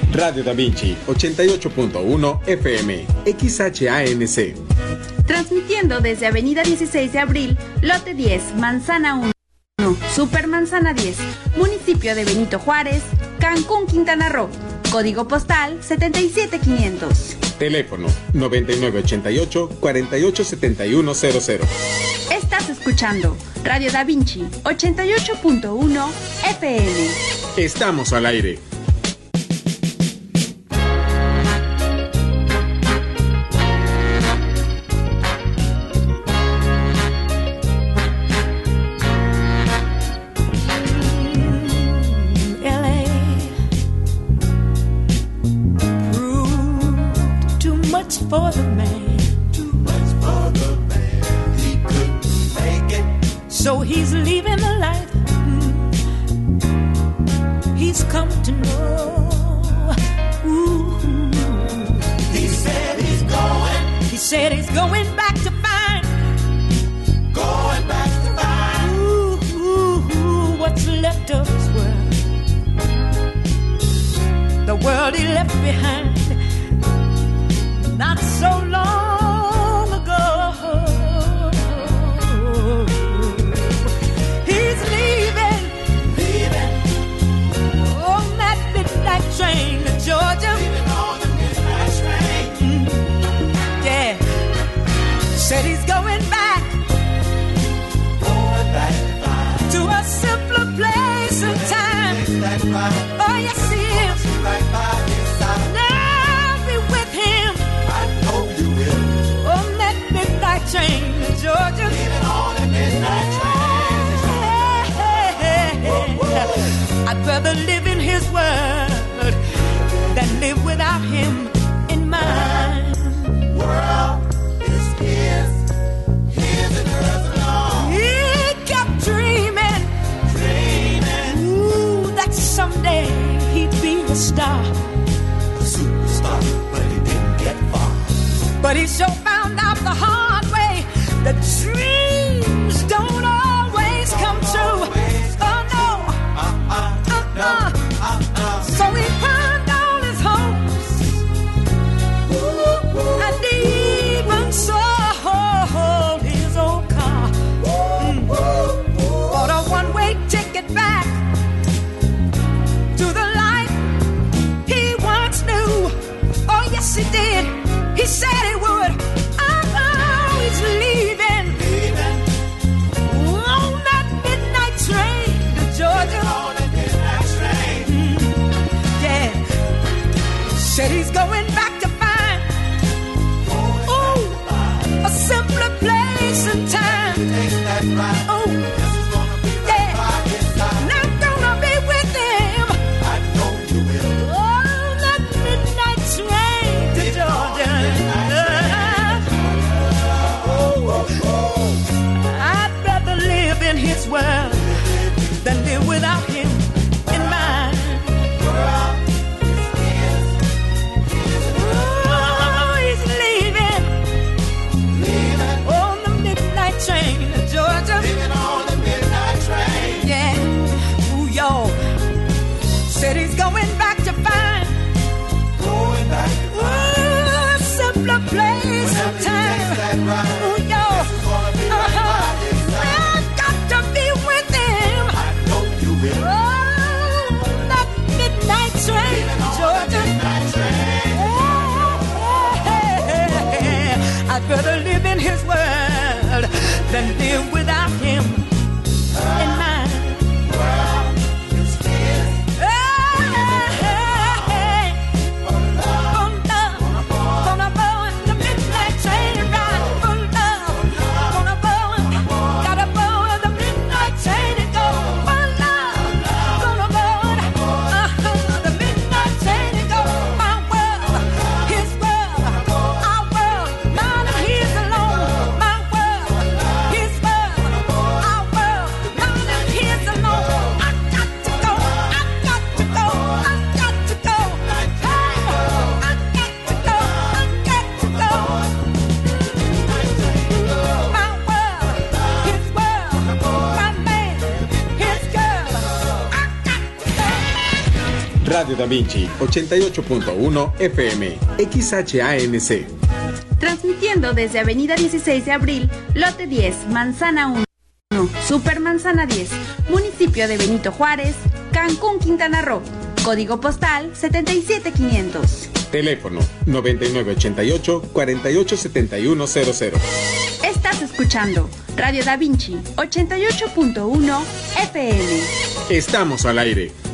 Radio Da Vinci 88.1 FM, XHANC. Transmitiendo desde Avenida 16 de Abril, Lote 10, Manzana 1, Super Manzana 10, municipio de Benito Juárez, Cancún, Quintana Roo. Código postal 77500. Teléfono 9988-487100. Estás escuchando Radio Da Vinci 88.1 FM. Estamos al aire. For the man, too much for the man, he couldn't make it. So he's leaving the life he's come to know. Ooh. He said he's going back to find, ooh, what's left of his world, the world he left behind not so long ago. He's leaving on that midnight train to Georgia. Leaving on the midnight train. Yeah. Said he's going back to a simpler place and time. Oh, yes, he is. Train to Georgia. Leaving on the midnight train. I'd rather live in his world than live without him in mine. World is his and hers alone. He kept dreaming, ooh, that someday he'd be a star, a superstar, but he didn't get far. But he sure found out the hard way. The dreams don't always come true. Oh no, So he pawned all his hopes, and he even sold his old car. Bought a one-way ticket back to the life he once knew. Oh yes, he did. He said he would. He's leaving on that midnight train to Georgia. On that midnight train. Yeah. Said he's going back to find, ooh, a simpler place and time. Oh, yeah. And I'm gonna be with him. I know you will. On that midnight train to Georgia. I'd rather live in his world than live without him in mine. Oh, he's leaving on the midnight train to Georgia. Leaving on the midnight train. Yeah. Ooh, y'all. Said he's going back to find, ooh, a simpler place and time. Ooh, y'all. I've got to be with him. I know you will. Oh, that midnight train, Georgia. I'd rather live in his world than live without him in mine. Radio Da Vinci 88.1 FM, XHANC. Transmitiendo desde Avenida 16 de Abril, Lote 10, Manzana 1, Super Manzana 10, municipio de Benito Juárez, Cancún, Quintana Roo. Código postal 77500. Teléfono 9988-487100. Estás escuchando Radio Da Vinci 88.1 FM. Estamos al aire.